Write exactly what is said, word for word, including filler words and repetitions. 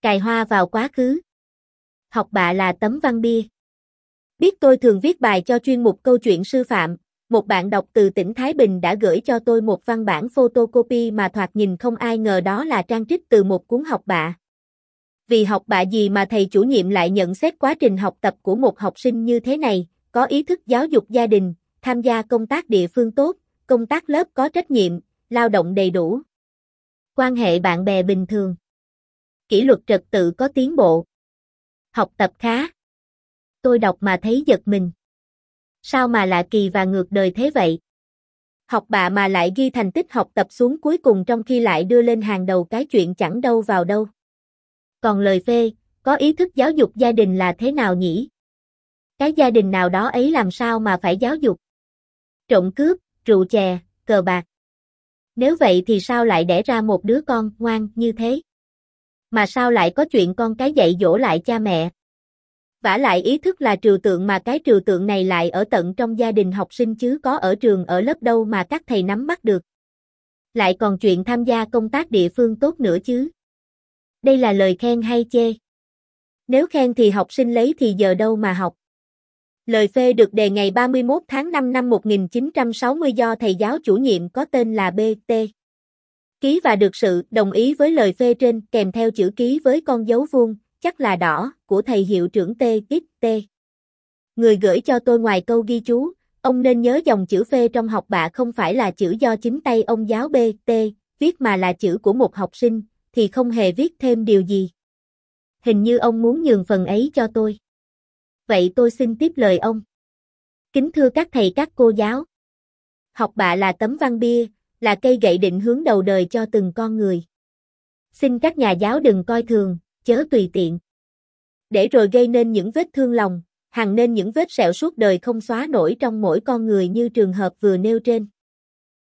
Cài hoa vào quá khứ. Học bạ là tấm văn bia. Biết tôi thường viết bài cho chuyên mục câu chuyện sư phạm, một bạn đọc từ tỉnh Thái Bình đã gửi cho tôi một văn bản photocopy mà thoạt nhìn không ai ngờ đó là trang trích từ một cuốn học bạ. Vì học bạ gì mà thầy chủ nhiệm lại nhận xét quá trình học tập của một học sinh như thế này, có ý thức giáo dục gia đình, tham gia công tác địa phương tốt, công tác lớp có trách nhiệm, lao động đầy đủ. Quan hệ bạn bè bình thường. Kỷ luật trật tự có tiến bộ. Học tập khá. Tôi đọc mà thấy giật mình. Sao mà lạ kỳ và ngược đời thế vậy? Học bạ mà lại ghi thành tích học tập xuống cuối cùng trong khi lại đưa lên hàng đầu cái chuyện chẳng đâu vào đâu. Còn lời phê, có ý thức giáo dục gia đình là thế nào nhỉ? Cái gia đình nào đó ấy làm sao mà phải giáo dục? Trộm cướp, rượu chè, cờ bạc. Nếu vậy thì sao lại đẻ ra một đứa con ngoan như thế? Mà sao lại có chuyện con cái dạy dỗ lại cha mẹ? Vả lại ý thức là trừu tượng mà cái trừu tượng này lại ở tận trong gia đình học sinh chứ có ở trường ở lớp đâu mà các thầy nắm bắt được. Lại còn chuyện tham gia công tác địa phương tốt nữa chứ. Đây là lời khen hay chê? Nếu khen thì học sinh lấy thì giờ đâu mà học. Lời phê được đề ngày ba mươi mốt tháng năm năm một nghìn chín trăm sáu mươi do thầy giáo chủ nhiệm có tên là bê tê ký và được sự đồng ý với lời phê trên kèm theo chữ ký với con dấu vuông, chắc là đỏ, của thầy hiệu trưởng tê ích tê. Người gửi cho tôi ngoài câu ghi chú, ông nên nhớ dòng chữ phê trong học bạ không phải là chữ do chính tay ông giáo bê tê viết mà là chữ của một học sinh, thì không hề viết thêm điều gì. Hình như ông muốn nhường phần ấy cho tôi. Vậy tôi xin tiếp lời ông. Kính thưa các thầy các cô giáo. Học bạ là tấm văn bia, là cây gậy định hướng đầu đời cho từng con người. Xin các nhà giáo đừng coi thường, chớ tùy tiện. Để rồi gây nên những vết thương lòng, hằn nên những vết sẹo suốt đời không xóa nổi trong mỗi con người như trường hợp vừa nêu trên.